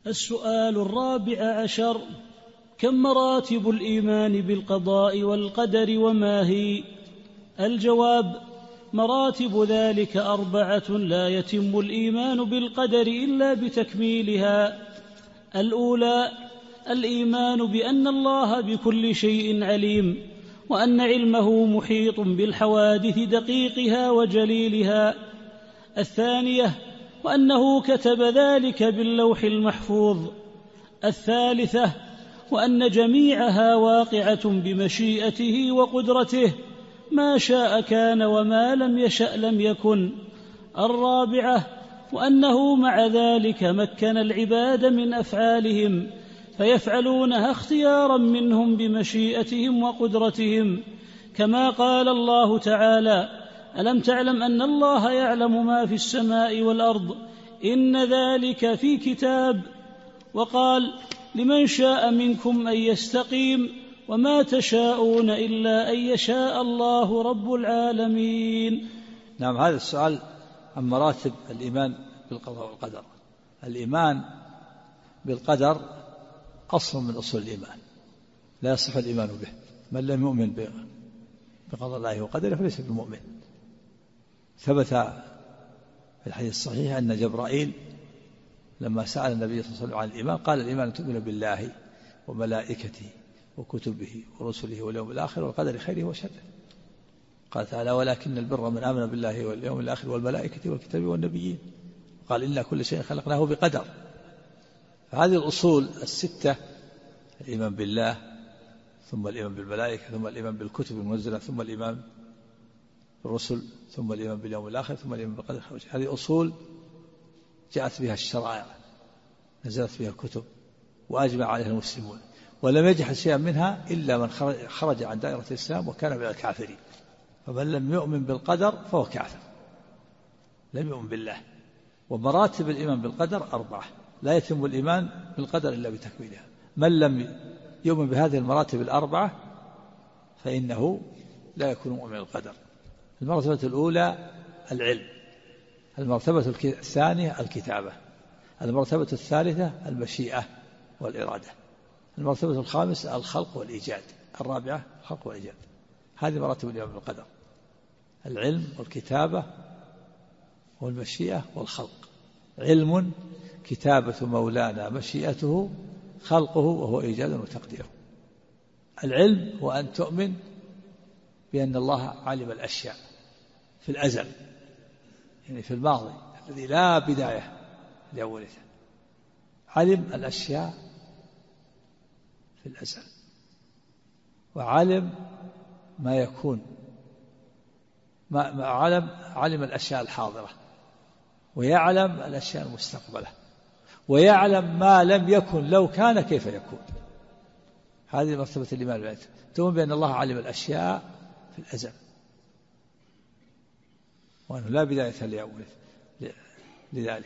السؤال 14: كم مراتب الإيمان بالقضاء والقدر وما هي؟ الجواب: مراتب ذلك 4، لا يتم الإيمان بالقدر إلا بتكميلها. الأولى: الإيمان بأن الله بكل شيء عليم، وأن علمه محيط بالحوادث دقيقها وجليلها. الثانية: وأنه كتب ذلك باللوح المحفوظ. الثالثة: وأن جميعها واقعة بمشيئته وقدرته، ما شاء كان وما لم يشأ لم يكن. الرابعة: وأنه مع ذلك مكن العباد من أفعالهم فيفعلونها اختيارا منهم بمشيئتهم وقدرتهم، كما قال الله تعالى: ألم تعلم أن الله يعلم ما في السماء والأرض، إن ذلك في كتاب. وقال: لمن شاء منكم أن يستقيم، وما تشاءون إلا أن يشاء الله رب العالمين. نعم، هذا السؤال عن مراتب الإيمان بالقضاء والقدر. الإيمان بالقدر أصل من أصول الإيمان، لا يصح الإيمان به. من لم يؤمن بقضاء الله وقدره فليس بمؤمن. ثبت في الحديث الصحيح أن جبرائيل لما سأل النبي صلى الله عليه وسلم عن الإيمان قال: الإيمان أن تؤمن بالله وملائكته وكتبه ورسله واليوم الآخر والقدر خيره وشره. قال تعالى: ولكن البر من آمن بالله واليوم الآخر والملائكة والكتاب والنبيين. قال: إن كل شيء خلقناه بقدر. فهذه الأصول 6: الإيمان بالله، ثم الإيمان بالملائكة، ثم الإيمان بالكتب المنزلة، ثم الإيمان بالرسل، ثم الإيمان باليوم الآخر، ثم الإيمان بالقدر خيره وشره. هذه أصول جاءت بها الشرائع، نزلت بها الكتب وأجمع عليها المسلمون، ولم يجحد شيئا منها إلا من خرج عن دائرة الإسلام وكان من الكافرين. فمن لم يؤمن بالقدر فهو كافر، لم يؤمن بالله. ومراتب الإيمان بالقدر 4، لا يتم الإيمان بالقدر إلا بتكميلها. من لم يؤمن بهذه المراتب 4 فإنه لا يكون مؤمن بالقدر. المرتبة الأولى العلم، المرتبة الثانية الكتابة، المرتبة الثالثة المشيئة والإرادة، المرتبة الخامسة الخلق والإيجاد، الرابعة الخلق والإيجاد. هذه مراتب الإيمان بالقدر: العلم والكتابة والمشيئة والخلق. علم، كتابة مولانا، مشيئته، خلقه وهو إيجاد وتقديره. العلم هو أن تؤمن بأن الله علم الأشياء في الأزل، يعني في الماضي الذي لا بداية لأولها، علم الأشياء في الأزل، وعلم ما يكون، علم الأشياء الحاضرة، ويعلم الأشياء المستقبلة، ويعلم ما لم يكن لو كان كيف يكون. هذه مرتبة الإيمان بالله، تؤمن بأن الله علم الأشياء في الأزل وأنه لا بداية لأوله لذلك،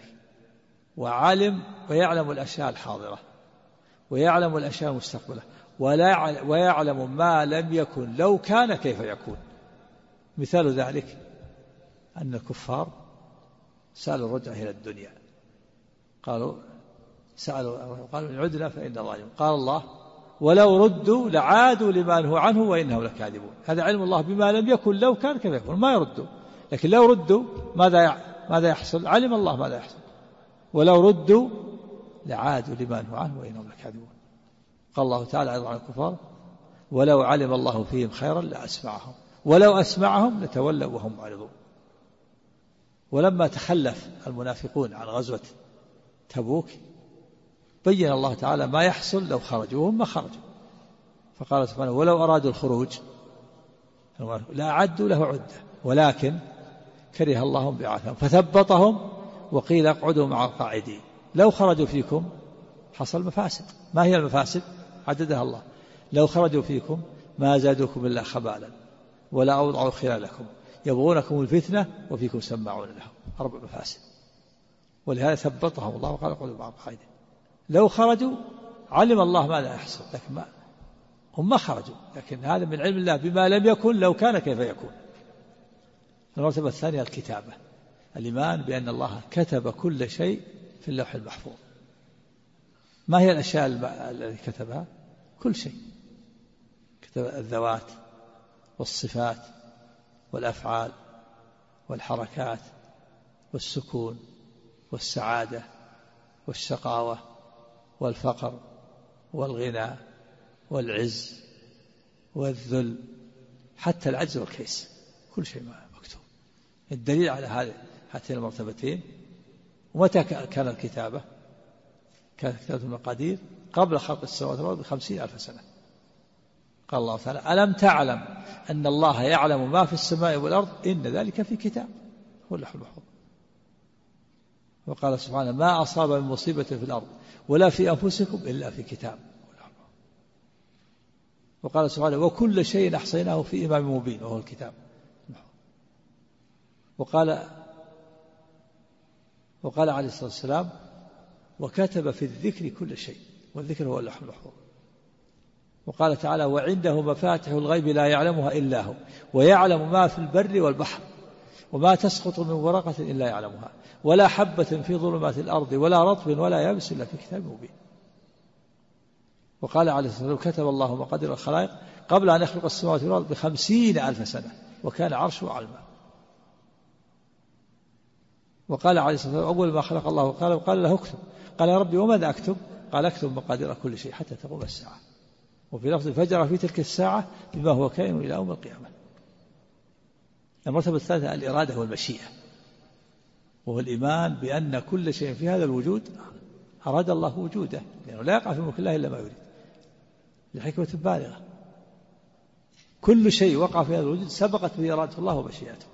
ويعلم الأشياء الحاضرة، ويعلم الأشياء المستقبلة، ويعلم ما لم يكن لو كان كيف يكون. مثال ذلك أن الكفار سألوا الرجعة إلى الدنيا، قالوا إن عدنا فإنا ظالمون. قال الله: ولو ردوا لعادوا لما نهوا عنه وإنهم لكاذبون. هذا علم الله بما لم يكن لو كان كيف يكون، ما يردوا. لكن لو ردوا ماذا يحصل؟ علم الله ماذا يحصل. ولو ردوا لعادوا لما نهوا عنه وإنهم لكاذبون. قال الله تعالى أيضا عن الكفار: ولو علم الله فيهم خيرا لأسمعهم ولو أسمعهم لتولوا وهم معرضون. ولما تخلف المنافقون عن غزوة تبوك بين الله تعالى ما يحصل لو خرجوا وهم ما خرجوا، فقال سبحانه: ولو أرادوا الخروج لا أعدوا له عدة ولكن كره الله بعثهم فثبطهم وقيل اقعدوا مع القاعدين. لو خرجوا فيكم حصل مفاسد. ما هي المفاسد؟ عددها الله: لو خرجوا فيكم ما زادوكم إلا خبالا ولا أوضعوا خلالكم يبغونكم الفتنة وفيكم سماعون لهم. 4 مفاسد. ولهذا ثبطهم الله وقال اقعدوا مع القاعدين. لو خرجوا علم الله ما لا يحصل، لكن هم ما خرجوا، لكن هذا من علم الله بما لم يكن لو كان كيف يكون. المرتبة الثانية الكتابة، الإيمان بأن الله كتب كل شيء في اللوح المحفوظ. ما هي الأشياء التي كتبها؟ كل شيء، كتب الذوات والصفات والأفعال والحركات والسكون والسعادة والشقاوة والفقر والغنى والعز والذل، حتى العجز والكيس، كل شيء مكتوب. الدليل على هاتين المرتبتين. ومتى كان الكتابة؟ كانت كتابة المقادير قبل خلق السماوات والأرض ب50,000 سنة. قال الله تعالى: ألم تعلم أن الله يعلم ما في السماء والأرض إن ذلك في كتاب هو اللوح المحفوظ. وقال سبحانه: ما أصاب من مصيبة في الأرض ولا في أنفسكم إلا في كتاب. وقال سبحانه: وكل شيء أحصيناه في إمام مبين وهو الكتاب. وقال عليه الصلاة والسلام: وكتب في الذكر كل شيء، والذكر هو اللوح المحفوظ. وقال تعالى: وعنده مفاتح الغيب لا يعلمها إلا هو ويعلم ما في البر والبحر وما تسقط من ورقة إلا يعلمها ولا حبة في ظلمات الأرض ولا رطب ولا يابس إلا في كتاب مبين. وقال عليه الصلاة والسلام: كتب الله مقادير الخلائق قبل أن يخلق السماوات والأرض ب50,000 سنة وكان عرشه على الماء. وقال عليه الصلاة والسلام: أول ما خلق الله قال له اكتب. قال: يا ربي وماذا أكتب؟ قال: اكتب مقادير كل شيء حتى تقوم الساعة. وفي لفظ: فجر في تلك الساعة بما هو كائن إلى يوم القيامة. المرتبة الثالثة الإرادة والمشيئة، وهو الإيمان بأن كل شيء في هذا الوجود أراد الله وجوده، لأنه لا يقع في ملك الله إلا ما يريد لحكمة بالغة. كل شيء وقع في هذا الوجود سبقت به إرادة الله ومشيئته.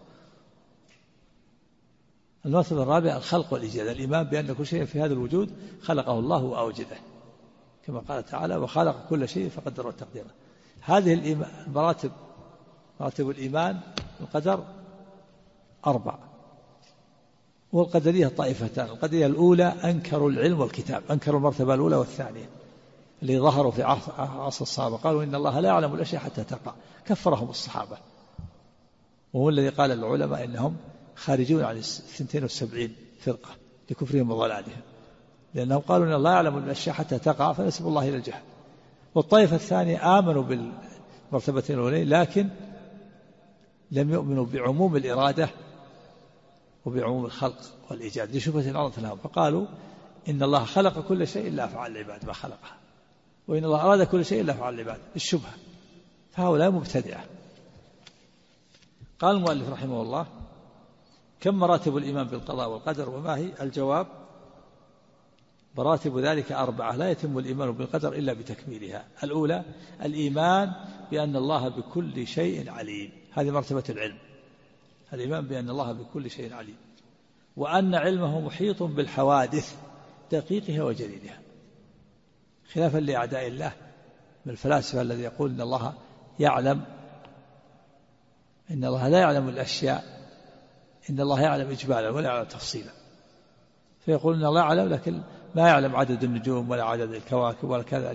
المرتبة الرابعة الخلق والإيجاد، الإيمان بأن كل شيء في هذا الوجود خلقه الله وأوجده، كما قال تعالى: وخلق كل شيء فقدره تقديره. هذه المراتب، مراتب الإيمان القدر 4. والقدرية طائفتان: القدرية الأولى أنكروا العلم والكتاب، أنكروا المرتبة الأولى والثانية اللي ظهروا في عصر الصحابة، قالوا إن الله لا يعلم الأشياء حتى تقع، كفرهم الصحابة. وهو الذي قال العلماء إنهم خارجون عن 72 فرقة لكفرهم وضلالهم، لأنهم قالوا إن الله يعلم الأشياء حتى تقع فنسب الله إلى الجهل. والطائفة الثانية آمنوا بالمرتبتين الأولين لكن لم يؤمنوا بعموم الإرادة وبعموم الخلق والإيجاد لشبهة عرضت لهم، فقالوا إن الله خلق كل شيء إلا أفعال العباد ما خلقها، وإن الله أراد كل شيء إلا أفعال العباد، الشبهة. فهؤلاء مبتدعة. قال المؤلف رحمه الله: كم مراتب الإيمان بالقضاء والقدر وما هي؟ الجواب: مراتب ذلك 4، لا يتم الإيمان بالقدر إلا بتكميلها. الأولى الإيمان بأن الله بكل شيء عليم، هذه مرتبة العلم، الإيمان بأن الله بكل شيء عليم، وأن علمه محيط بالحوادث دقيقها وجليلها، خلافا لأعداء الله من الفلاسفة الذي يقول إن الله يعلم، إن الله لا يعلم الأشياء، إن الله يعلم إجمالا ولا يعلم تفصيلا، فيقول إن الله يعلم لكن ما يعلم عدد النجوم ولا عدد الكواكب ولا كذا،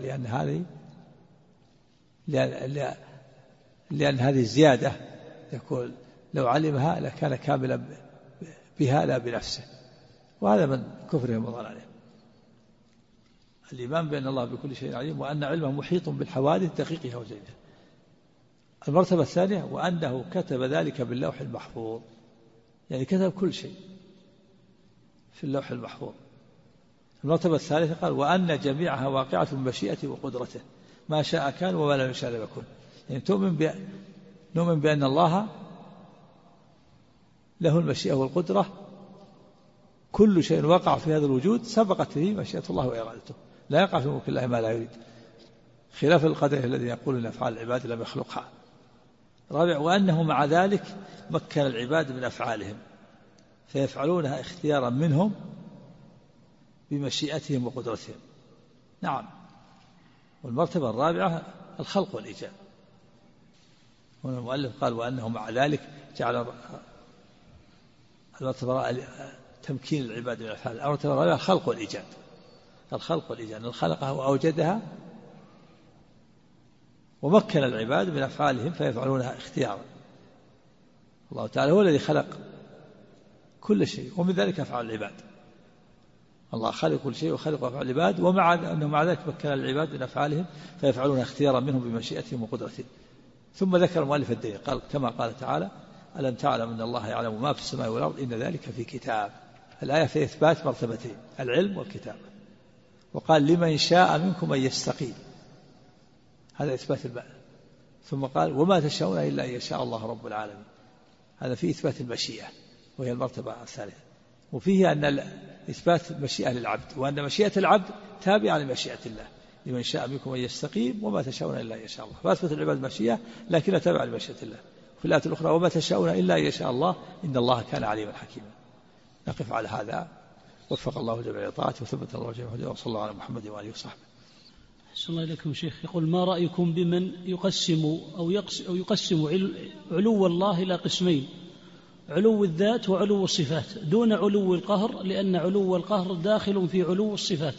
لأن هذه زيادة، يقول لو علمها لكان كاملا بها لا بنفسه، وهذا من كفرهم وضلالهم. الإيمان بأن الله بكل شيء عليم وأن علمه محيط بالحوادث دقيقها وجليلها. المرتبة الثانية وأنه كتب ذلك باللوح المحفوظ، يعني كتب كل شيء في اللوح المحفوظ. المرتبة الثالثة قال: وأن جميعها واقعة بمشيئته وقدرته، ما شاء كان وما لم يشاء لم يكن. يعني نؤمن بأن الله له المشيئة والقدرة، كل شيء وقع في هذا الوجود سبقت فيه مشيئة الله وإرادته، لا يقع في ملك الله ما لا يريد، خلاف القدر الذي يقول إن أفعال العباد لم يخلقها. رابع: وأنه مع ذلك مكن العباد من أفعالهم فيفعلونها اختيارا منهم بمشيئتهم وقدرتهم. نعم. والمرتبة الرابعة الخلق والإيجاد، هنا المؤلف قال: وأنه مع ذلك جعل المرتبة تمكين العباد من الأفعال. المرتبة الرابعة الخلق والإيجاد، الخلق والإيجاد، أن خلقها وأوجدها ومكن العباد من أفعالهم فيفعلونها اختيارا. الله تعالى هو الذي خلق كل شيء، ومن ذلك أفعال العباد. الله خالق كل شيء وخالق أفعال العباد، ومع أنه مع ذلك مكن العباد من أفعالهم فيفعلون اختيارا منهم بمشيئتهم وقدرتهم. ثم ذكر المؤلف الدليل، قال كما قال تعالى: ألم تعلم أن الله يعلم ما في السماء والأرض إن ذلك في كتاب. الآية في إثبات مرتبتين: العلم والكتاب. وقال: لمن شاء منكم أن يستقيم، هذا إثبات المعنى. ثم قال: وما تشاءون إلا أن يشاء الله رب العالمين، هذا فيه إثبات المشيئة وهي المرتبة الثالثة. وفيه أن إثبات المشيئة للعبد، وأن مشيئة العبد تابعة لمشيئة الله، لمن شاء منكم أن يستقيم وما تشاءون إلا أن يشاء الله، فأثبت العباد مشيئة لكنها تابعة لمشيئة الله. في الآية الأخرى: وما تشاءون إلا أن يشاء الله إن الله كان عليما حكيما. نقف على هذا، وفق الله جميع طاعته وثبت الله جميع هداه، وصلى الله على محمد وآله وصحبه. أحسن الله إليكم شيخ. يقول: ما رأيكم بمن يقسم علو الله إلى قسمين: علو الذات وعلو الصفات دون علو القهر، لأن علو القهر داخل في علو الصفات؟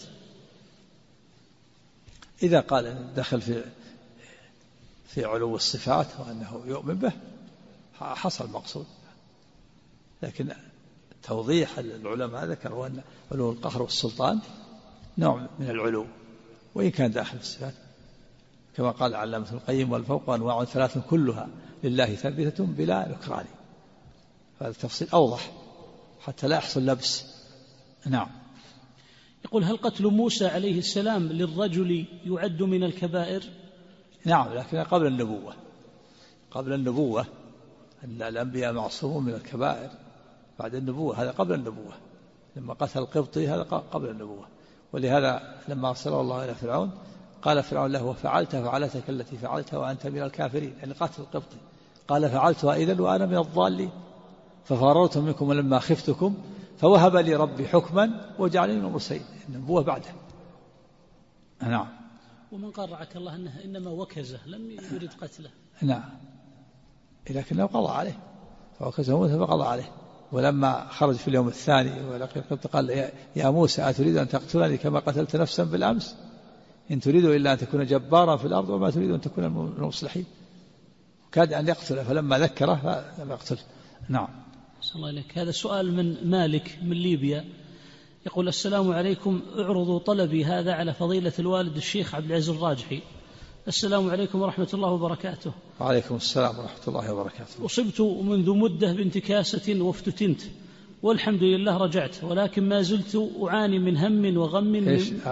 إذا قال دخل في علو الصفات وأنه يؤمن به حصل مقصود، لكن توضيح العلماء ذكروا أن علو القهر والسلطان نوع من العلو وإن كان داخل الصفات، كما قال علامة القيم: والفوق أنواع ثلاث كلها لله ثابتة بلا نكران. هذا التفصيل أوضح حتى لا يحصل لبس. نعم. يقول: هل قتل موسى عليه السلام للرجل يعد من الكبائر؟ نعم، لكن قبل النبوة أن الأنبياء معصومون من الكبائر بعد النبوة، هذا قبل النبوة. لما قتل القبطي هذا قبل النبوة، ولهذا لما أرسله الله إلى فرعون قال فرعون له: وفعلت فعلتك التي فعلتها وأنت من الكافرين، يعني قتل القبطي. قال: فعلتها إذن وأنا من الضالين ففررت منكم ولما خفتكم فوهب لي ربي حكما وجعلني من المرسلين. النبوة بعده. نعم. ومن قال رعاك الله أنه إنما وكزه لم يرد قتله. نعم، لكنه قضى عليه، فوكزه فقضى عليه. ولما خرج في اليوم الثاني ولقي القبط قال: يا موسى أتريد أن تقتلني كما قتلت نفسا بالأمس؟ إن تريد إلا أن تكون جبارا في الأرض وما تريد أن تكون من المصلحين. كاد أن يقتله فلما ذكره لم يقتله. نعم. صلى الله عليك. هذا سؤال من مالك من ليبيا، يقول: السلام عليكم، اعرضوا طلبي هذا على فضيلة الوالد الشيخ عبد العزيز الراجحي. السلام عليكم ورحمة الله وبركاته. وعليكم السلام ورحمة الله وبركاته. أصبت منذ مدة بانتكاسة وافتتنت، والحمد لله رجعت، ولكن ما زلت أعاني من هم وغم.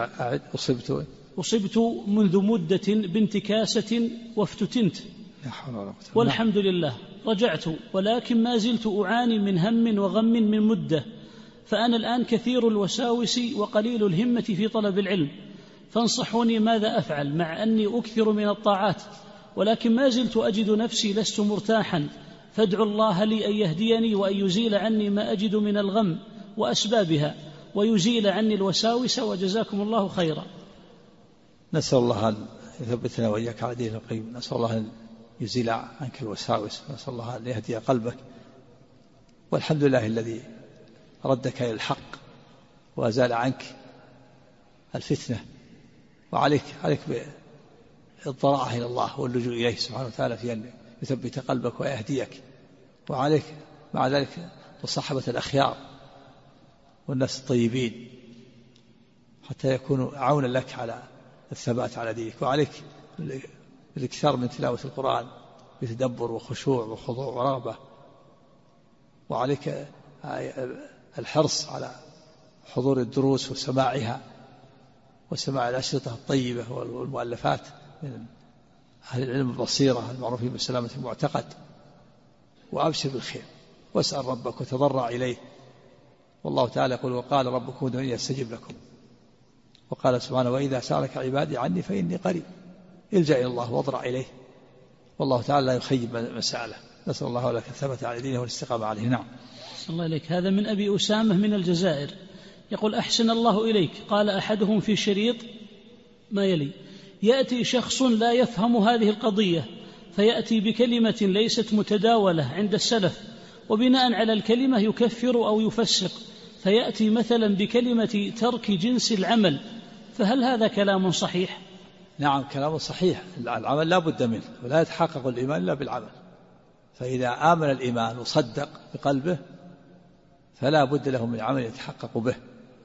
أصبت منذ مدة بانتكاسة وافتتنت، والحمد لله رجعت، ولكن ما زلت أعاني من هم وغم من مدة. فأنا الآن كثير الوساوس وقليل الهمة في طلب العلم، فانصحوني ماذا أفعل، مع أني أكثر من الطاعات، ولكن ما زلت أجد نفسي لست مرتاحا، فادعوا الله لي أن يهديني وأن يزيل عني ما أجد من الغم وأسبابها، ويزيل عني الوساوس، وجزاكم الله خيرا. نسأل الله أن يثبتنا وإياك على دين القيم، نسأل الله أن يزيل عنك الوساوس، نسأل الله أن يهدي قلبك. والحمد لله الذي ردك إلى الحق وأزال عنك الفتنة، وعليك بالضراعة إلى الله واللجوء إليه سبحانه وتعالى في أن يثبت قلبك ويهديك، وعليك مع ذلك مصاحبة الأخيار والناس الطيبين حتى يكونوا عونا لك على الثبات على دينك، وعليك بالاكثار من تلاوة القرآن بتدبر وخشوع وخضوع ورغبة، وعليك الحرص على حضور الدروس وسماعها وسماع الأشرطة الطيبة والمؤلفات من أهل العلم البصيرة المعروفين بسلامة المعتقد، وأبشر بالخير واسأل ربك وتضرع إليه. والله تعالى يقول: وقال ربكم ادعوني أستجب لكم. وقال سبحانه: وإذا سألك عبادي عني فإني قريب، الجأ إلى الله واضرع إليه، والله تعالى لا يخيب مسألة. نسأل الله لك الثبات على دينه والاستقامة عليه. نعم. صلى الله عليك. هذا من أبي أسامة من الجزائر، يقول: أحسن الله إليك، قال أحدهم في شريط ما يلي: يأتي شخص لا يفهم هذه القضية فيأتي بكلمة ليست متداولة عند السلف، وبناء على الكلمة يكفر أو يفسق، فيأتي مثلا بكلمة ترك جنس العمل، فهل هذا كلام صحيح؟ نعم، كلام صحيح. العمل لا بد منه، ولا يتحقق الإيمان إلا بالعمل. فإذا آمن الإيمان وصدق بقلبه فلا بد له من عمل يتحقق به،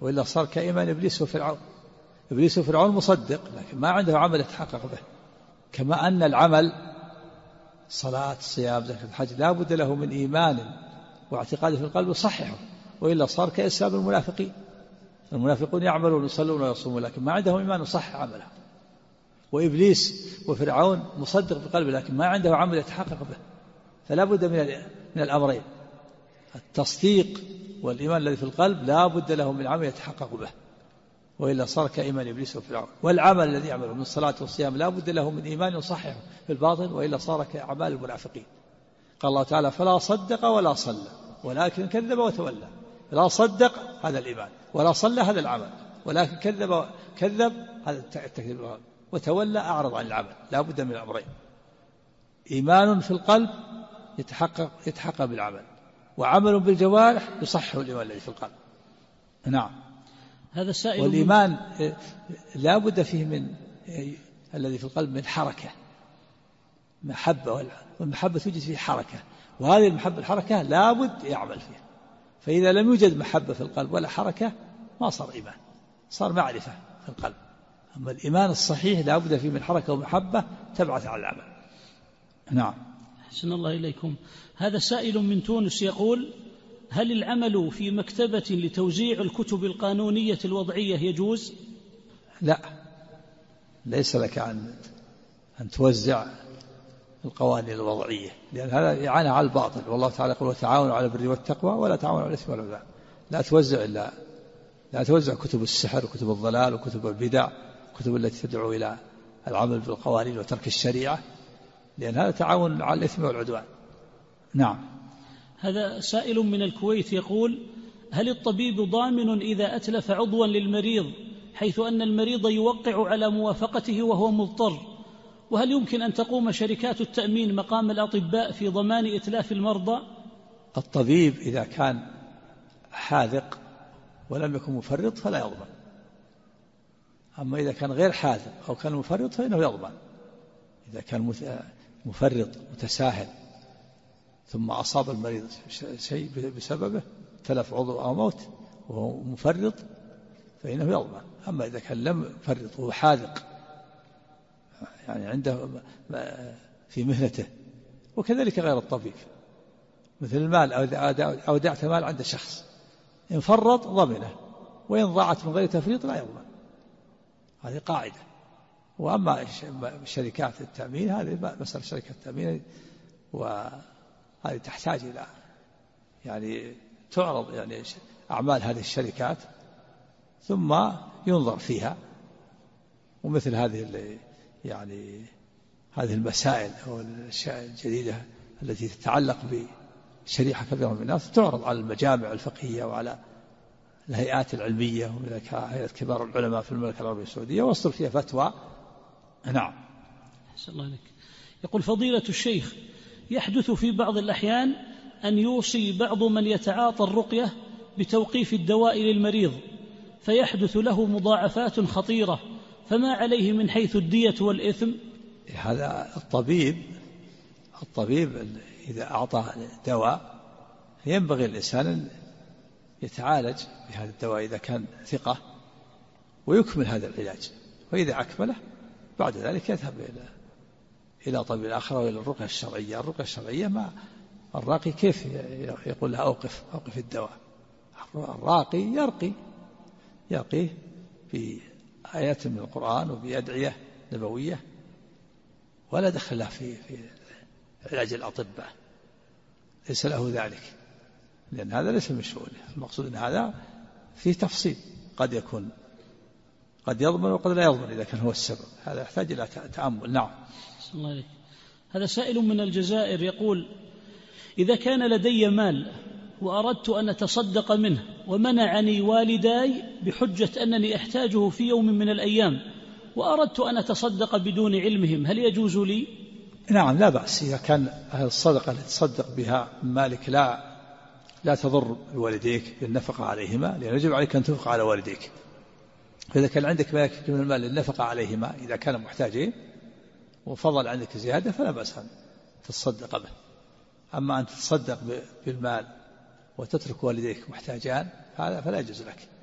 وإلا صار كإيمان إبليس وفرعون. إبليس وفرعون مصدق لكن ما عنده عمل يتحقق به، كما أن العمل صلاة صيام زكاة الحج لا بد له من إيمان واعتقاد في القلب يصححه، وإلا صار كإسلام المنافقين. المنافقون يعملون ويصلون ويصومون لكن ما عندهم إيمان يصحح عمله. وإبليس وفرعون مصدق بالقلب لكن ما عنده عمل يتحقق به، فلا بد من الأمرين، التصديق والإيمان الذي في القلب لا بد له من عمل يتحقق به، وإلا صار كإيمان إبليس وفرعون. والعمل الذي يعمله من الصلاة والصيام لا بد له من إيمان يصححه في الباطن، وإلا صار كأعمال المنافقين. قال الله تعالى فلا صدق ولا صلى ولكن كذب وتولى. لا صدق هذا الإيمان، ولا صلى هذا العمل، ولكن كذب هذا التكذيب، وتولى أعرض عن العمل. لا بد من الأمرين، إيمان في القلب يتحقق بالعمل، وعمل بالجوارح يصحح الإيمان الذي في القلب. نعم. هذا سائل. والإيمان لا بد فيه من الذي في القلب من حركة، محبة، والمحبة توجد فيه حركة، وهذه المحبة الحركة لا بد يعمل فيها. فإذا لم يوجد محبة في القلب ولا حركة ما صار إيمان، صار معرفة في القلب. أما الإيمان الصحيح لا بد فيه من حركة ومحبة تبعث على العمل. نعم. أحسن الله إليكم. هذا سائل من تونس يقول: هل العمل في مكتبة لتوزيع الكتب القانونية الوضعية يجوز؟ لا، ليس لك أن توزع القوانين الوضعية، لأن هذا يعانى على الباطل. والله تعالى يقول وتعاونوا على البر والتقوى ولا تعاونوا على الإثم والعدوان. لا توزع كتب السحر وكتب الضلال وكتب البدع، كتب التي تدعو إلى العمل بالقوانين وترك الشريعة، لأن هذا تعاون على الإثم والعدوان. نعم. هذا سائل من الكويت يقول: هل الطبيب ضامن إذا أتلف عضوا للمريض حيث أن المريض يوقع على موافقته وهو مضطر؟ وهل يمكن أن تقوم شركات التأمين مقام الأطباء في ضمان إتلاف المرضى؟ الطبيب إذا كان حاذق ولم يكن مفرط فلا يضمن، أما إذا كان غير حاذق أو كان مفرط فإنه يضمن. إذا كان مفرط متساهل ثم أصاب المريض شيء بسببه تلف عضو أو موت وهو مفرط فإنه يضمن. أما إذا كان لم يفرط وهو حاذق يعني عنده في مهنته، وكذلك غير الطبيب، مثل المال أو أودعت مال عند شخص، إن فرط ضمنه، وإن ضاعت من غير تفريط لا يضمن. هذه قاعدة. وأما شركات التأمين هذه مسألة شركة التأمين، وهذه تحتاج إلى يعني تعرض يعني أعمال هذه الشركات ثم ينظر فيها. ومثل هذه يعني هذه المسائل أو الأشياء الجديدة التي تتعلق بشريحة كبيرة من الناس تعرض على المجامع الفقهية وعلى الهيئات العلمية ومن هيئة كبار العلماء في المملكة العربية السعودية ويصدر فيها فتوى. نعم. أحسن الله عليك. يقول: فضيلة الشيخ، يحدث في بعض الأحيان أن يوصي بعض من يتعاطى الرقية بتوقيف الدواء للمريض فيحدث له مضاعفات خطيرة، فما عليه من حيث الدية والإثم؟ هذا الطبيب إذا أعطى دواء ينبغي الإنسان أن يتعالج بهذا الدواء إذا كان ثقة ويكمل هذا العلاج، وإذا أكمله بعد ذلك يذهب إلى طبيب آخر وإلى الرقية الشرعية. الرقية الشرعية ما الراقي كيف يقول له أوقف الدواء؟ الراقي يرقي في آيات من القرآن وبأدعية نبوية، ولا دخل له في علاج الأطباء، ليس له ذلك، لأن هذا ليس من شؤونه. المقصود أن هذا فيه تفصيل، قد يضمن وقد لا يضمن إذا كان هو السبب. هذا يحتاج إلى تأمل. نعم. الله عليك. هذا سائل من الجزائر يقول: إذا كان لدي مال وأردت أن أتصدق منه ومنعني والداي بحجة أنني أحتاجه في يوم من الأيام، وأردت أن أتصدق بدون علمهم، هل يجوز لي؟ نعم، لا بأس إذا كان الصدقة التي تصدق بها من مالك لا تضر بوالديك بالنفقة عليهما، لأن يجب عليك أن تنفق على والديك. فإذا كان عندك ما يكفي من المال للنفقة عليهما إذا كانوا محتاجين وفضل عندك زيادة فلا بأس أن تتصدق به. أما أن تتصدق بالمال وتترك والديك محتاجان فلا يجوز لك.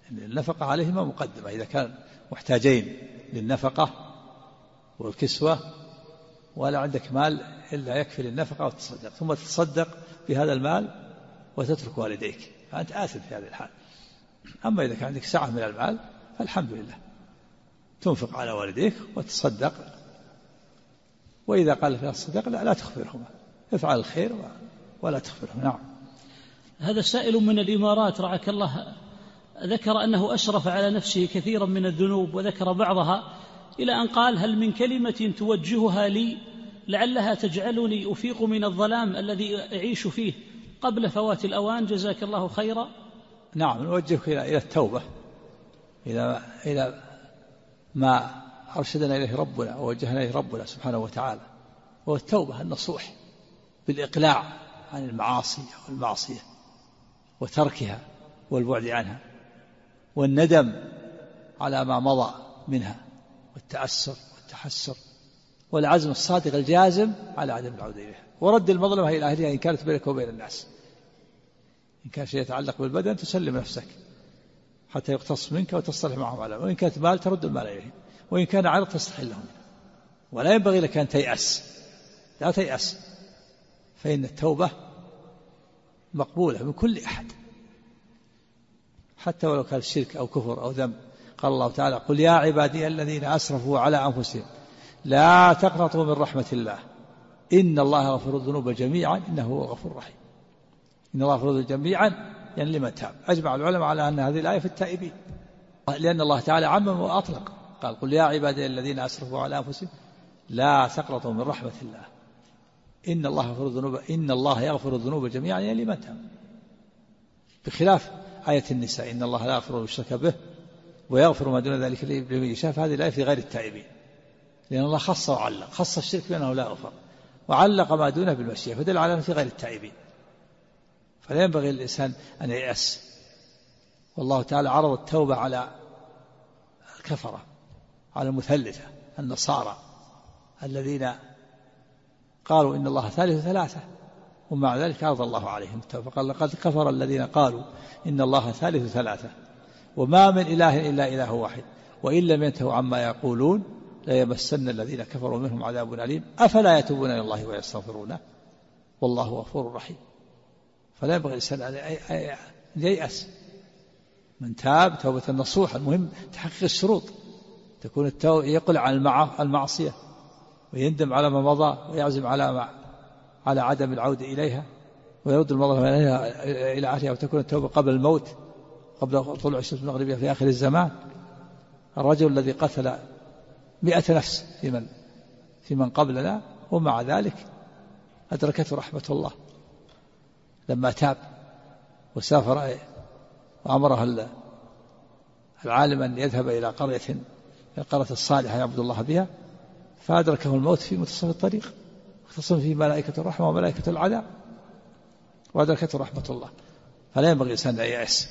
النفقة عليهما مقدمة إذا كان محتاجين للنفقة والكسوة ولا عندك مال إلا يكفي للنفقة وتصدق، ثم تتصدق بهذا المال وتترك والديك، فأنت آثم في هذه الحال. أما إذا كان عندك سعة من المال فالحمد لله، تنفق على والديك وتصدق، وإذا قال فيها الصدق لا تخبرهما، افعل الخير ولا تخبرهما. نعم. هذا سائل من الإمارات رعاك الله ذكر أنه أشرف على نفسه كثيرا من الذنوب، وذكر بعضها إلى أن قال: هل من كلمة توجهها لي لعلها تجعلني أفيق من الظلام الذي أعيش فيه قبل فوات الأوان، جزاك الله خيرا. نعم، نوجهك إلى التوبة، إلى ما أرشدنا إليه ربنا ووجهنا إليه ربنا سبحانه وتعالى، وهو التوبة النصوح بالإقلاع عن المعاصي والمعصية وتركها والبعد عنها، والندم على ما مضى منها، والتأسر والتحسر، والعزم الصادق الجازم على عدم العودة إليها، ورد المظلمة إلى أهلها إن كانت بينك وبين الناس. إن كان شيء يتعلق بالبدن تسلم نفسك حتى يقتص منك وتصطلح معهم على، وإن كانت مال ترد المال إليهم، وإن كان عرض تستحل لهم. ولا ينبغي لك أن تيأس، لا تيأس، فإن التوبة مقبولة من كل أحد حتى ولو كان شرك أو كفر أو ذنب. قال الله تعالى: قل يا عبادي الذين أسرفوا على أنفسهم لا تقنطوا من رحمة الله إن الله يغفر الذنوب جميعا إنه هو الغفور الرحيم. إن الله يغفر الذنوب جميعا يعني لمن تاب. أجمع العلماء على أن هذه الآية في التائبين، لأن الله تعالى عمم وأطلق، قال: قل يا عبادي الذين أسرفوا على أنفسهم لا تقنطوا من رحمة الله إن الله يغفر الذنوب جميعا يعني لمن تاب، بخلاف آية النساء: إن الله لا يغفر يشرك به ويغفر ما دون ذلك لمن يشاء. هذه الآية في غير التائبين، لأن الله خص وعلق، خص الشرك بأنه لا يغفر، وعلق ما دونه بالمشيئة، فدل على أنه في غير التائبين. فلا ينبغي للإنسان أن ييأس. والله تعالى عرض التوبة على الكفرة، على المثلثة النصارى الذين قالوا إن الله ثالث ثلاثة، ومع ذلك عرض الله عليهم التوبة، قال: لقد كفر الذين قالوا إن الله ثالث ثلاثة وما من إله إلا إله واحد وإن لم ينتهوا عما يقولون ليمسن الذين كفروا منهم عذاب أليم أفلا يتوبون إلى الله ويستغفرونه والله غفور رحيم. فلا ينبغي الإنسان أن ييأس. من تاب توبة نصوحة، المهم تحقق الشروط، تكون التوبة يقلع عن المعصية ويندم على ما مضى ويعزم على عدم العودة إليها ويرد المظلمة إلى أهلها، وتكون التوبة قبل الموت، قبل طلوع الشمس المغربية في آخر الزمان. الرجل الذي قتل 100 نفس في من قبلنا ومع ذلك أدركته رحمة الله لما تاب وسافر، وأمره العالم أن يذهب إلى القرية الصالحة يعبد الله بها، فأدركه الموت في منتصف الطريق، اختصم فيه ملائكة الرحمة وملائكة العذاب، وأدركته رحمة الله. فلا ينبغي الإنسان أن ييأس.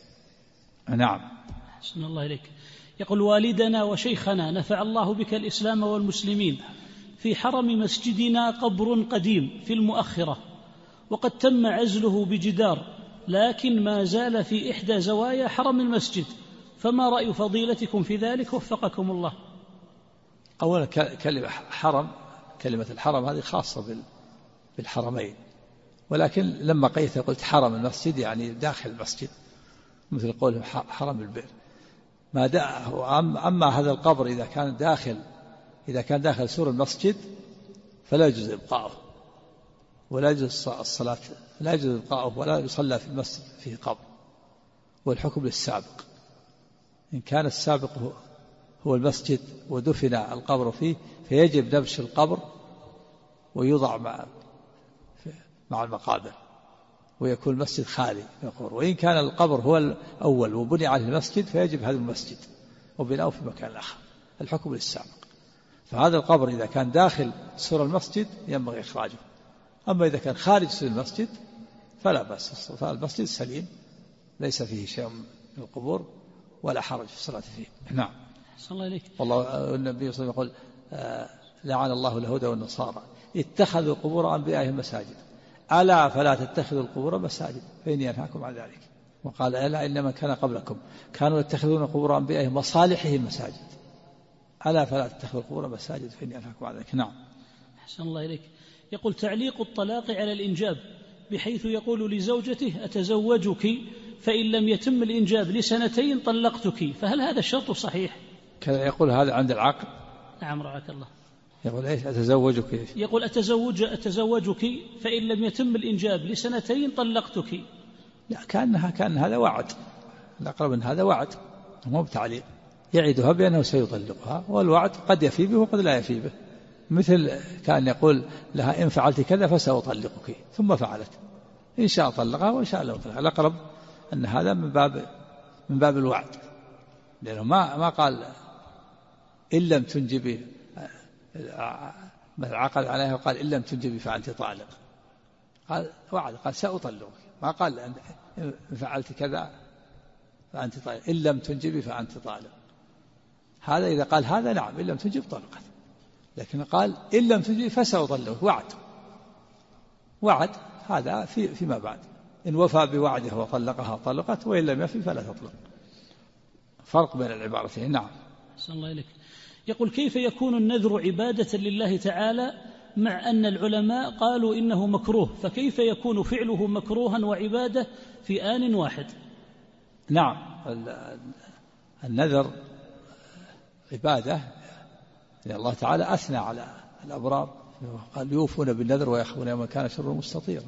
نعم. أحسن الله إليك. يقول: والدنا وشيخنا نفع الله بك الإسلام والمسلمين، في حرم مسجدنا قبر قديم في المؤخرة، وقد تم عزله بجدار، لكن ما زال في إحدى زوايا حرم المسجد، فما رأي فضيلتكم في ذلك وفقكم الله؟ أولا كلمة الحرم هذه خاصة بالحرمين، ولكن لما قلت حرم المسجد يعني داخل المسجد، مثل قولهم حرم البئر. أما هذا القبر إذا كان داخل سور المسجد فلا يجوز إبقاؤه، ولا يجوز الصلاة، لا يجوز إبقاؤه ولا يصلى في المسجد فيه قبر. والحكم للسابق، إن كان السابق هو المسجد ودفن القبر فيه فيجب نبش القبر ويوضع مع المقابر، ويكون المسجد خالي من القبور. وإن كان القبر هو الأول وبني عليه المسجد فيجب هذا المسجد وبناؤه في مكان آخر. الحكم للسابق. فهذا القبر إذا كان داخل سور المسجد ينبغي إخراجه، أما إذا كان خارج سور المسجد فلا بأس، فالمسجد سليم ليس فيه شيء من القبور ولا حرج في الصلاة فيه. نعم. صلى الله عليك. والله النبي صلى الله عليه وسلم يقول: لعن الله اليهود والنصارى اتخذوا قبور أنبيائهم مساجد، ألا فلا تتخذوا القبور مساجد فإني أنهاكم عن ذلك. وقال ألا إن من كان قبلكم كانوا يتخذون قبور أنبيائهم وصالحهم مساجد ألا فلا تتخذوا القبور مساجد فإني أنهاكم عن ذلك. نعم. أحسن الله إليك. يقول تعليق الطلاق على الإنجاب بحيث يقول لزوجته أتزوجك فإن لم يتم الإنجاب لسنتين طلقتك، فهل هذا الشرط صحيح؟ كذا يقول هذا عند العقد؟ نعم رعاك الله. يقول إيش أتزوجك إيش؟ يقول أتزوجك فإن لم يتم الإنجاب لسنتين طلقتك. لا كان هذا وعد، الأقرب أن هذا وعد مو بتعليق، يعدها بأنه سيطلقها، والوعد قد يفي به وقد لا يفي به. مثل كان يقول لها إن فعلت كذا فسأطلقك ثم فعلت، إن شاء طلقها وإن شاء لا طلقها. الأقرب أن هذا من باب الوعد، لأنه ما قال إن لم تنجبي، عقد عليها وقال إن لم تنجبي فأنت طالق، قال وعد، قال سأطلقك، ما قال إن فعلت كذا فأنت طالق، إن لم تنجبي فأنت طالق. هذا إذا قال هذا نعم إن لم تنجب طلقت، لكن قال إن لم تنجبي فسأطلقك، وعد هذا فيما بعد، إن وفى بوعده وطلقها طلقت، وإن لم يفي فلا تطلق. فرق بين العبارتين. نعم. أحسن الله إليك. يقول كيف يكون النذر عبادة لله تعالى مع أن العلماء قالوا إنه مكروه، فكيف يكون فعله مكروها وعبادة في آن واحد؟ نعم، النذر عبادة، لأن الله تعالى أثنى على الأبرار قال يوفون بالنذر ويخافون يوما كان شره مستطيرا،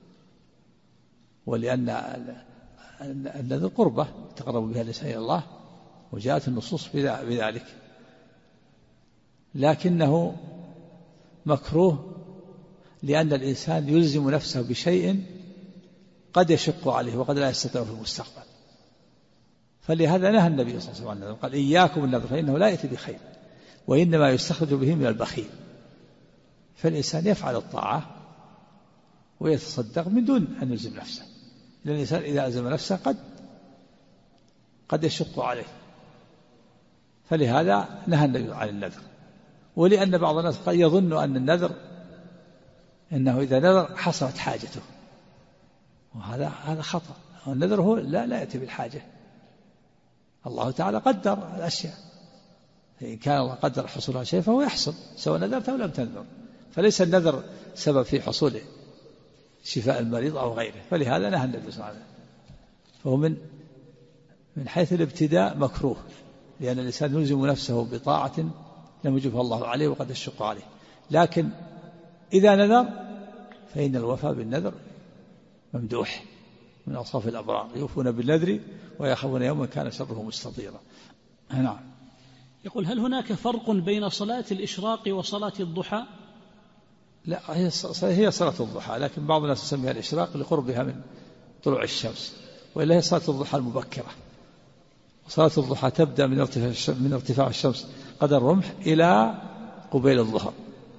ولأن النذر قربة تقرب بها الإنسان إلى الله، وجاءت النصوص بذلك، لكنه مكروه لأن الإنسان يلزم نفسه بشيء قد يشق عليه وقد لا يستطيع في المستقبل، فلهذا نهى النبي صلى الله عليه وسلم قال إياكم النذر فإنه لا يأتي بخير وإنما يستخرج به من البخيل. فالإنسان يفعل الطاعة ويتصدق من دون أن يلزم نفسه، لأن الإنسان إذا ألزم نفسه قد يشق عليه، فلهذا نهى النبي عن النذر. ولأن بعض الناس قد يظن أن النذر إنه إذا نذر حصلت حاجته، وهذا خطأ. النذر هو لا يأتي بالحاجة، الله تعالى قدر الأشياء، إن كان الله قدر حصولها شيء فهو يحصل سواء نذرت أو لم تنذر، فليس النذر سبب في حصول شفاء المريض أو غيره، فلهذا نهى النبي صلى الله عليه وسلم. فهو من حيث الابتداء مكروه، لأن الإنسان يلزم نفسه بطاعة لم يجبها الله عليه وقد يشق عليه، لكن إذا نذر فإن الوفاء بالنذر ممدوح من أوصاف الأبرار، يوفون بالنذر ويخافون يوما كان شره مستطيرا. نعم. يقول هل هناك فرق بين صلاة الإشراق وصلاة الضحى؟ لا، هي صلاة الضحى، لكن بعض الناس يسميها الإشراق لقربها من طلوع الشمس، وإلا هي صلاة الضحى المبكرة. صلاة الضحى تبدأ من ارتفاع الشمس قدر الرمح إلى قبيل الظهر،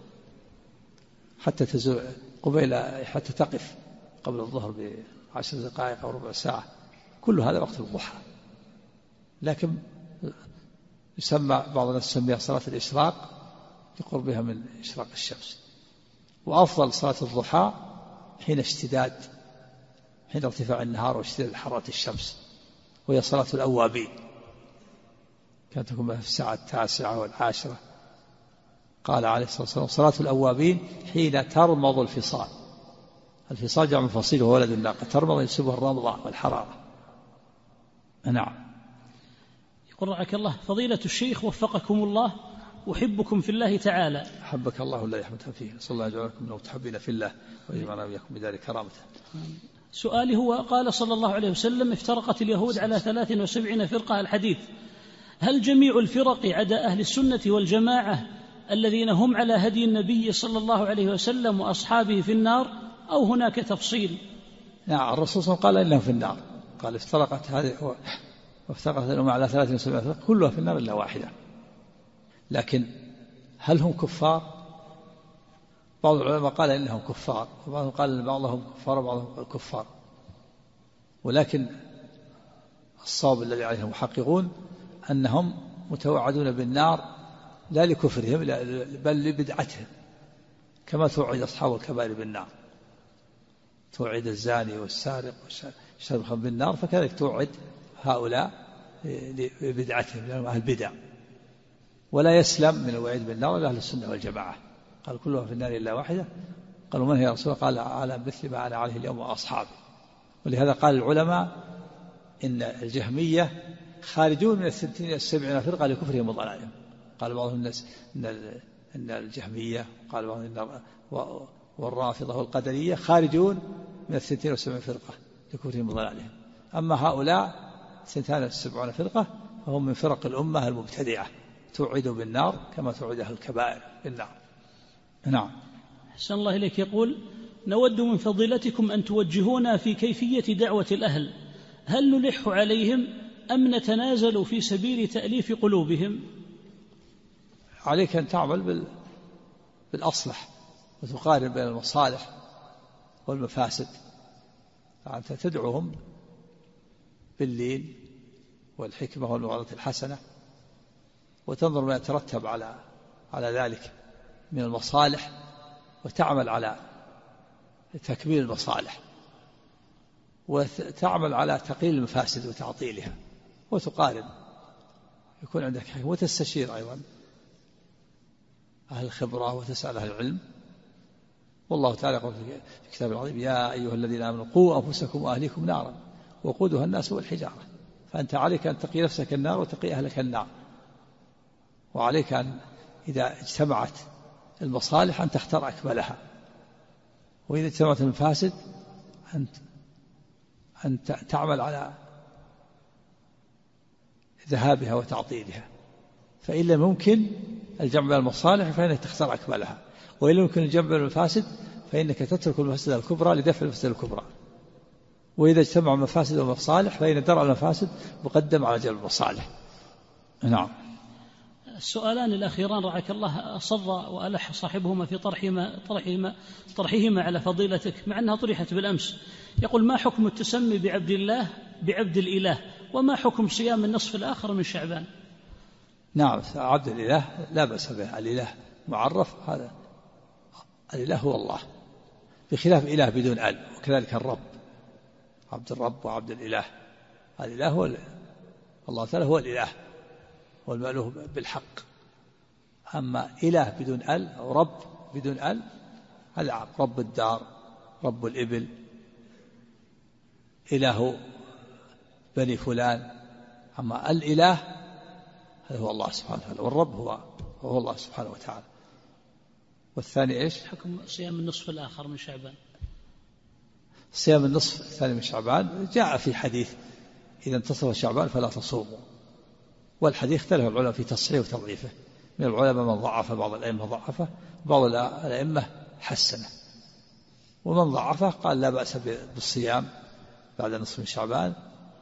حتى تزول حتى تقف قبل الظهر ب10 دقائق أو ربع ساعة، كل هذا وقت الضحى. لكن يسمى بعض الناس يسميها صلاة الإشراق لقربها من إشراق الشمس. وأفضل صلاة الضحى حين ارتفاع النهار واشتداد حرارة الشمس، وهي صلاة الأوابين، كانت تكون في الساعة 9 و10. قال عليه الصلاة والسلام صلاة الأوابين حين ترمض الفصال جمع فصيل وهو ولد الناقة، ترمض ينسبها الرمضة والحرارة. نعم. يقول رعاك الله فضيلة الشيخ وفقكم الله، أحبكم في الله تعالى. أحبك الله لا يحبك فيه، صلى الله عليه وسلم لو تحبين في الله ويجمعنا وإياكم بذلك كرامته. سؤالي هو قال صلى الله عليه وسلم افترقت اليهود على 73 فرقة الحديث، هل جميع الفرق عدا أهل السنة والجماعة الذين هم على هدي النبي صلى الله عليه وسلم وأصحابه في النار أو هناك تفصيل؟ نعم، الرسول صلى الله عليه وسلم قال إنهم في النار، قال افترقت الأمة على 73 فرقة كلها في النار إلا واحدة. لكن هل هم كفار؟ بعض العلماء قال إنهم كفار، وبعضهم قال إن بعضهم كفار وبعضهم كفار، ولكن الصواب الذي عليه المحققون أنهم متوعدون بالنار لا لكفرهم بل لبدعتهم، كما توعد أصحاب الكبائر بالنار، توعد الزاني والسارق شرب الخمر بالنار، فكذلك توعد هؤلاء لبدعتهم لأنهم أهل بدع. ولا يسلم من الوعيد بالنار إلا أهل السنة والجماعة. قال كلها في النار إلا واحدة. قالوا من هي يا رسول الله؟ قال على مثل ما أنا عليه اليوم وأصحابي. ولهذا قال العلماء إن الجهمية خارجون من 70 فرقة لكفرهم وضلالهم. قال بعضهم الناس إن الجهمية، قال بعضهم والرافضة والقدرية خارجون من 72 فرقة لكفرهم وضلالهم. أما هؤلاء 72 فرقة فهم من فرق الأمة المبتدعة، توعد بالنار كما توعدها الكبائر بالنار. نعم. أحسن الله إليك. يقول: نود من فضيلتكم أن توجهونا في كيفية دعوة الأهل، هل نلح عليهم أم نتنازل في سبيل تأليف قلوبهم؟ عليك أن تعمل بالأصلح وتقارن بين المصالح والمفاسد. أنت تدعوهم باللين والحكمة والموعظة الحسنة، وتنظر ما يترتب على ذلك من المصالح، وتعمل على تكميل المصالح، وتعمل على تقليل المفاسد وتعطيلها، وتقارن، يكون عندك حكمة، وتستشير أيضا أهل الخبرة وتسأل أهل العلم. والله تعالى يقول في كتاب العظيم: يا أيها الذين آمنوا قوا أنفسكم وأهليكم نارا وقودها الناس والحجارة. فأنت عليك أن تقي نفسك النار وتقي أهلك النار، وعليك أن إذا اجتمعت المصالح أن تختار أكملها، وإذا اجتمعت المفاسد أن تعمل على ذهابها وتعطيلها. فإن لم يمكن الجمع بين المصالح فإنك تختار أكملها، وإن لم يمكن الجمع بين المفاسد فإنك تترك المفسدة الكبرى لدفع المفسدة الكبرى. وإذا اجتمع المفاسد والمصالح فإن درء المفاسد مقدم على جلب المصالح. نعم. السؤالان الأخيران رعاك الله أصر وألح صاحبهما في طرحهما على فضيلتك، مع أنها طرحت بالأمس. يقول: ما حكم التسمي بعبد الله بعبد الإله، وما حكم صيام النصف الآخر من شعبان؟ نعم، عبد الإله لا بأس به، الإله معرف، هذا الإله هو الله، بخلاف إله بدون ال. وكذلك الرب، عبد الرب وعبد الإله. الإله هو الله تعالى، هو الإله والمألوه بالحق. أما إله بدون ال أو رب بدون ال، هذا رب الدار، رب الإبل، إله بني فلان. أما الإله هذا هو الله سبحانه وتعالى، والرب هو الله سبحانه وتعالى. والثاني إيش؟ حكم صيام النصف الآخر من شعبان. صيام النصف الثاني من شعبان جاء في حديث: إذا انتصف شعبان فلا تصوموا. والحديث اختلف العلماء في تصحيحه وتضعيفه، من العلماء من ضعف، بعض الأئمة ضعفه، بعض الأئمة حسنه، ومن ضعفه قال لا بأس بالصيام بعد نصف من شعبان،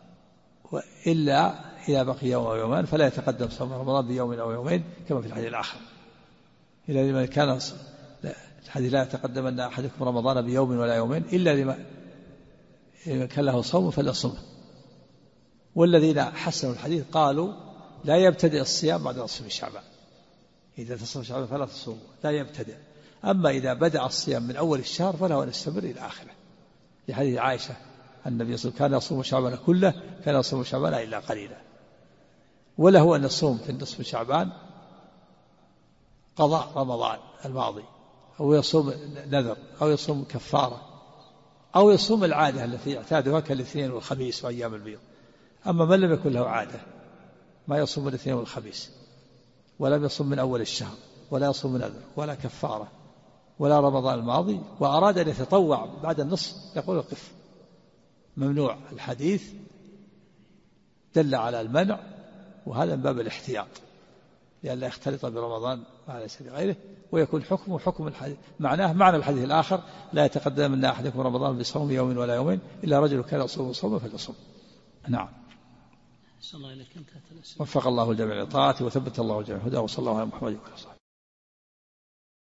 وإلا إذا بقي يوم أو يومان فلا يتقدم صوم رمضان بيوم أو يومين كما في الحديث الآخر. إلا لمن كان الحديث لا يتقدم أن أحدكم رمضان بيوم ولا يومين إلا لمن كان له صوم فليصمه. والذين حسنوا الحديث قالوا لا يبتدئ الصيام بعد نصف من شعبان، إذا تصوم شعبان فلا تصوم، لا يبتدئ. أما إذا بدأ الصيام من أول الشهر فله أن يستمر إلى آخره، لحديث عائشة النبي صلى الله عليه وسلم كان يصوم شعبان كله، كان يصوم شعبان إلا قليلا. وله أن يصوم في النصف من شعبان قضاء رمضان الماضي، أو يصوم نذر، أو يصوم كفارة، أو يصوم العادة التي يعتادها كالاثنين والخميس وأيام البيض. أما من لم يكن له عادة ما يصوم الاثنين والخميس، ولم يصوم من أول الشهر، ولا يصوم نذر ولا كفارة ولا رمضان الماضي، وأراد أن يتطوع بعد النصف، يقول: قف، ممنوع. الحديث دل على المنع، وهذا من باب الاحتياط لئلا يختلط برمضان ما ليس بغيره، ويكون حكمه حكم الحديث، معناه معنى الحديث الآخر: لا يتقدم من أحدكم رمضان بصوم يوم ولا يومين إلا رجل كان يصوم صوما فليصوم. نعم. وفق الله الجميع لطاعته، وثبت الله الجميع هداه، وصلى الله على محمد وعلى اله وصحبه.